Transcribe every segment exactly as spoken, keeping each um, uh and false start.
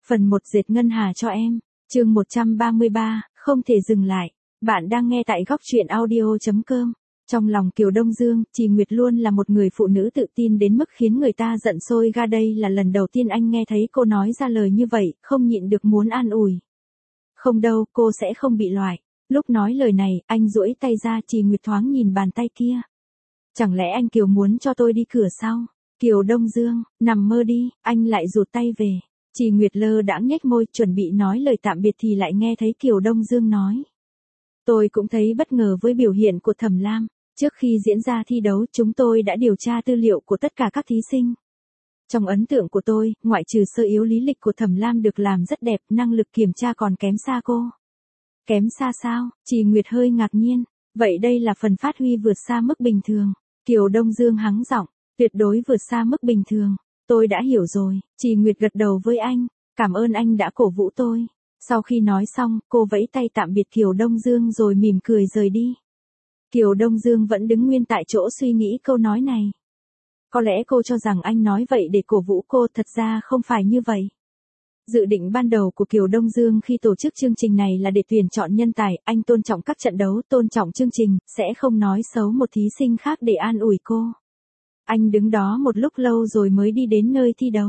Phần một dệt ngân hà cho em. Chương một trăm ba mươi ba, không thể dừng lại. Bạn đang nghe tại góc truyện audio chấm com. Trong lòng Kiều Đông Dương, Trì Nguyệt luôn là một người phụ nữ tự tin đến mức khiến người ta giận sôi ga. Đây là lần đầu tiên anh nghe thấy cô nói ra lời như vậy, không nhịn được muốn an ủi. Không đâu, cô sẽ không bị loại. Lúc nói lời này, anh duỗi tay ra. Trì Nguyệt thoáng nhìn bàn tay kia. Chẳng lẽ anh Kiều muốn cho tôi đi cửa sau? Kiều Đông Dương, nằm mơ đi, anh lại rụt tay về. Trì Nguyệt lơ đãng nhếch môi, chuẩn bị nói lời tạm biệt thì lại nghe thấy Kiều Đông Dương nói. Tôi cũng thấy bất ngờ với biểu hiện của Thẩm Lam. Trước khi diễn ra thi đấu, chúng tôi đã điều tra tư liệu của tất cả các thí sinh. Trong ấn tượng của tôi, ngoại trừ sơ yếu lý lịch của Thẩm Lam được làm rất đẹp, năng lực kiểm tra còn kém xa cô. Kém xa sao? Trì Nguyệt hơi ngạc nhiên. Vậy đây là phần phát huy vượt xa mức bình thường. Kiều Đông Dương hắng giọng, tuyệt đối vượt xa mức bình thường. Tôi đã hiểu rồi. Trì Nguyệt gật đầu với anh. Cảm ơn anh đã cổ vũ tôi. Sau khi nói xong, cô vẫy tay tạm biệt Kiều Đông Dương rồi mỉm cười rời đi. Kiều Đông Dương vẫn đứng nguyên tại chỗ suy nghĩ câu nói này. Có lẽ cô cho rằng anh nói vậy để cổ vũ cô, thật ra không phải như vậy. Dự định ban đầu của Kiều Đông Dương khi tổ chức chương trình này là để tuyển chọn nhân tài, anh tôn trọng các trận đấu, tôn trọng chương trình, sẽ không nói xấu một thí sinh khác để an ủi cô. Anh đứng đó một lúc lâu rồi mới đi đến nơi thi đấu.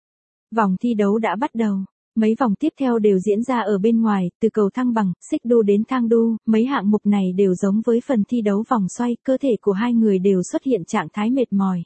Vòng thi đấu đã bắt đầu. Mấy vòng tiếp theo đều diễn ra ở bên ngoài, từ cầu thăng bằng, xích đu đến thang đu, mấy hạng mục này đều giống với phần thi đấu vòng xoay, cơ thể của hai người đều xuất hiện trạng thái mệt mỏi.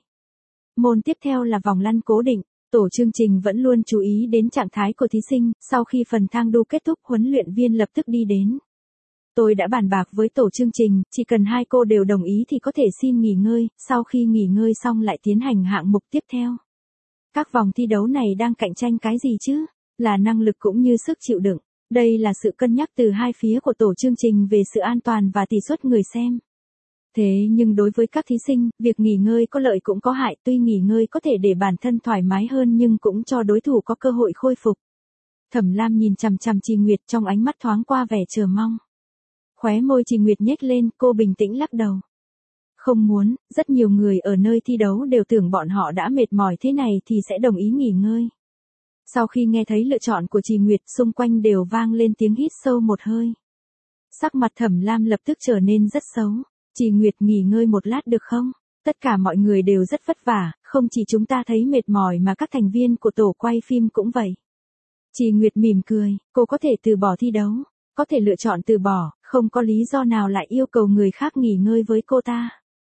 Môn tiếp theo là vòng lăn cố định, tổ chương trình vẫn luôn chú ý đến trạng thái của thí sinh, sau khi phần thang đu kết thúc huấn luyện viên lập tức đi đến. Tôi đã bàn bạc với tổ chương trình, chỉ cần hai cô đều đồng ý thì có thể xin nghỉ ngơi, sau khi nghỉ ngơi xong lại tiến hành hạng mục tiếp theo. Các vòng thi đấu này đang cạnh tranh cái gì chứ? Là năng lực cũng như sức chịu đựng. Đây là sự cân nhắc từ hai phía của tổ chương trình về sự an toàn và tỷ suất người xem. Thế nhưng đối với các thí sinh, việc nghỉ ngơi có lợi cũng có hại, tuy nghỉ ngơi có thể để bản thân thoải mái hơn nhưng cũng cho đối thủ có cơ hội khôi phục. Thẩm Lam nhìn chằm chằm Trì Nguyệt, trong ánh mắt thoáng qua vẻ chờ mong. Khóe môi Trì Nguyệt nhếch lên, cô bình tĩnh lắc đầu. Không muốn, rất nhiều người ở nơi thi đấu đều tưởng bọn họ đã mệt mỏi thế này thì sẽ đồng ý nghỉ ngơi. Sau khi nghe thấy lựa chọn của Trì Nguyệt, xung quanh đều vang lên tiếng hít sâu một hơi. Sắc mặt Thẩm Lam lập tức trở nên rất xấu. Trì Nguyệt, nghỉ ngơi một lát được không? Tất cả mọi người đều rất vất vả, không chỉ chúng ta thấy mệt mỏi mà các thành viên của tổ quay phim cũng vậy. Trì Nguyệt mỉm cười, cô có thể từ bỏ thi đấu, có thể lựa chọn từ bỏ, không có lý do nào lại yêu cầu người khác nghỉ ngơi với cô ta.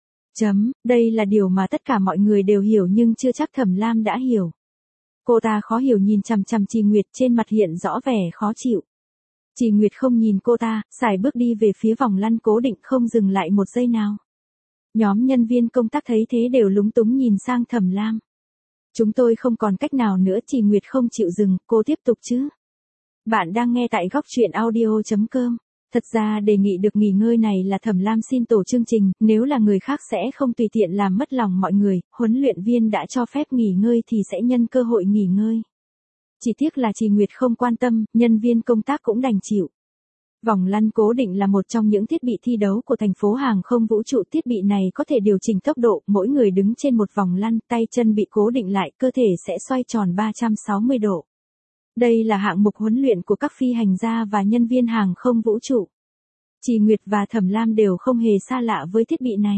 Chấm, đây là điều mà tất cả mọi người đều hiểu nhưng chưa chắc Thẩm Lam đã hiểu. Cô ta khó hiểu nhìn chằm chằm Trì Nguyệt, trên mặt hiện rõ vẻ khó chịu. Trì Nguyệt không nhìn cô ta, sải bước đi về phía vòng lăn cố định, không dừng lại một giây nào. Nhóm nhân viên công tác thấy thế đều lúng túng nhìn sang Thẩm Lam. Chúng tôi không còn cách nào nữa. Trì Nguyệt không chịu dừng, cô tiếp tục chứ. Bạn đang nghe tại góc truyện audio chấm com. Thật ra đề nghị được nghỉ ngơi này là Thẩm Lam xin tổ chương trình, nếu là người khác sẽ không tùy tiện làm mất lòng mọi người, huấn luyện viên đã cho phép nghỉ ngơi thì sẽ nhân cơ hội nghỉ ngơi. Chỉ tiếc là Trì Nguyệt không quan tâm, nhân viên công tác cũng đành chịu. Vòng lăn cố định là một trong những thiết bị thi đấu của thành phố hàng không vũ trụ. Thiết bị này có thể điều chỉnh tốc độ, mỗi người đứng trên một vòng lăn, tay chân bị cố định lại, cơ thể sẽ xoay tròn ba trăm sáu mươi độ. Đây là hạng mục huấn luyện của các phi hành gia và nhân viên hàng không vũ trụ. Trì Nguyệt và Thẩm Lam đều không hề xa lạ với thiết bị này.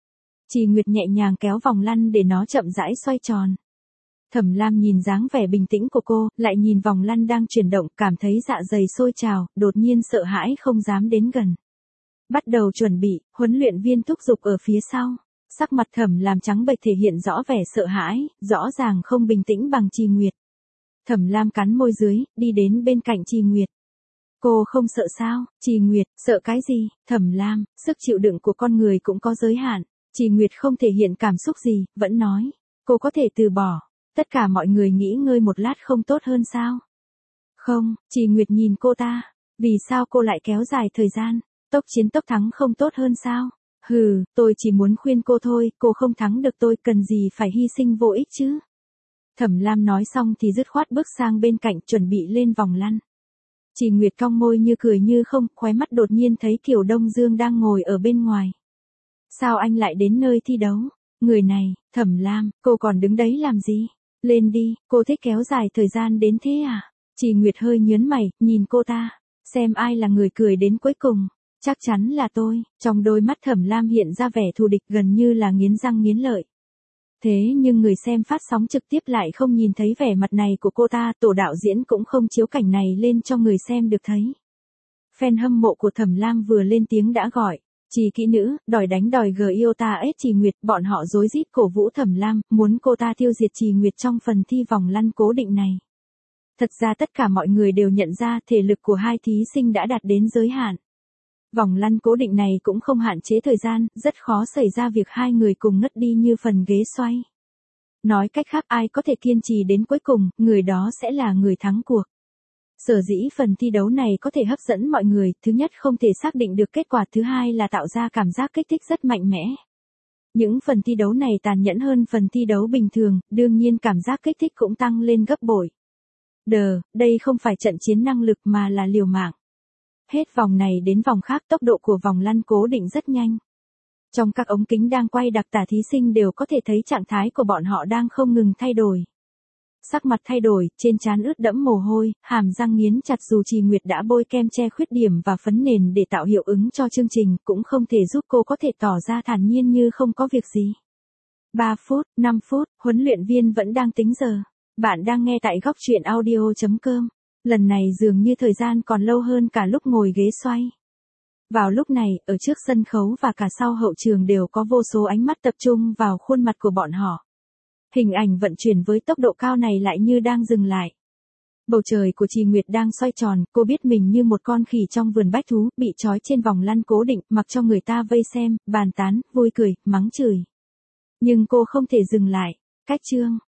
Trì Nguyệt nhẹ nhàng kéo vòng lăn để nó chậm rãi xoay tròn. Thẩm Lam nhìn dáng vẻ bình tĩnh của cô, lại nhìn vòng lăn đang chuyển động, cảm thấy dạ dày sôi trào, đột nhiên sợ hãi không dám đến gần. Bắt đầu chuẩn bị, huấn luyện viên thúc giục ở phía sau. Sắc mặt Thẩm Lam trắng bệch thể hiện rõ vẻ sợ hãi, rõ ràng không bình tĩnh bằng Trì Nguyệt. Thẩm Lam cắn môi dưới, đi đến bên cạnh Trì Nguyệt. Cô không sợ sao? Trì Nguyệt, sợ cái gì? Thẩm Lam, sức chịu đựng của con người cũng có giới hạn. Trì Nguyệt không thể hiện cảm xúc gì, vẫn nói. Cô có thể từ bỏ. Tất cả mọi người nghỉ ngơi một lát không tốt hơn sao? Không, Trì Nguyệt nhìn cô ta. Vì sao cô lại kéo dài thời gian? Tốc chiến tốc thắng không tốt hơn sao? Hừ, tôi chỉ muốn khuyên cô thôi, cô không thắng được tôi, cần gì phải hy sinh vô ích chứ? Thẩm Lam nói xong thì dứt khoát bước sang bên cạnh, chuẩn bị lên vòng lăn. Trì Nguyệt cong môi như cười như không, khóe mắt đột nhiên thấy Kiều Đông Dương đang ngồi ở bên ngoài. Sao anh lại đến nơi thi đấu? Người này, Thẩm Lam, cô còn đứng đấy làm gì? Lên đi, cô thích kéo dài thời gian đến thế à? Trì Nguyệt hơi nhớn mày, nhìn cô ta, xem ai là người cười đến cuối cùng. Chắc chắn là tôi, trong đôi mắt Thẩm Lam hiện ra vẻ thù địch gần như là nghiến răng nghiến lợi. Thế nhưng người xem phát sóng trực tiếp lại không nhìn thấy vẻ mặt này của cô ta, tổ đạo diễn cũng không chiếu cảnh này lên cho người xem được thấy. Fan hâm mộ của Thẩm Lam vừa lên tiếng đã gọi, Trì kỹ nữ, đòi đánh đòi gờ yêu ta ết Trì Nguyệt, bọn họ rối rít cổ vũ Thẩm Lam, muốn cô ta tiêu diệt Trì Nguyệt trong phần thi vòng lăn cố định này. Thật ra tất cả mọi người đều nhận ra thể lực của hai thí sinh đã đạt đến giới hạn. Vòng lăn cố định này cũng không hạn chế thời gian, rất khó xảy ra việc hai người cùng ngất đi như phần ghế xoay. Nói cách khác, ai có thể kiên trì đến cuối cùng, người đó sẽ là người thắng cuộc. Sở dĩ phần thi đấu này có thể hấp dẫn mọi người, thứ nhất không thể xác định được kết quả, thứ hai là tạo ra cảm giác kích thích rất mạnh mẽ. Những phần thi đấu này tàn nhẫn hơn phần thi đấu bình thường, đương nhiên cảm giác kích thích cũng tăng lên gấp bội. Đờ, đây không phải trận chiến năng lực mà là liều mạng. Hết vòng này đến vòng khác, tốc độ của vòng lăn cố định rất nhanh. Trong các ống kính đang quay đặc tả, thí sinh đều có thể thấy trạng thái của bọn họ đang không ngừng thay đổi. Sắc mặt thay đổi, trên trán ướt đẫm mồ hôi, hàm răng nghiến chặt, dù Trì Nguyệt đã bôi kem che khuyết điểm và phấn nền để tạo hiệu ứng cho chương trình, cũng không thể giúp cô có thể tỏ ra thản nhiên như không có việc gì. ba phút, năm phút, huấn luyện viên vẫn đang tính giờ. Bạn đang nghe tại góc truyện audio chấm com. Lần này dường như thời gian còn lâu hơn cả lúc ngồi ghế xoay. Vào lúc này, ở trước sân khấu và cả sau hậu trường đều có vô số ánh mắt tập trung vào khuôn mặt của bọn họ. Hình ảnh vận chuyển với tốc độ cao này lại như đang dừng lại. Bầu trời của Trì Nguyệt đang xoay tròn, cô biết mình như một con khỉ trong vườn bách thú, bị trói trên vòng lăn cố định, mặc cho người ta vây xem, bàn tán, vui cười, mắng chửi. Nhưng cô không thể dừng lại. Cách chương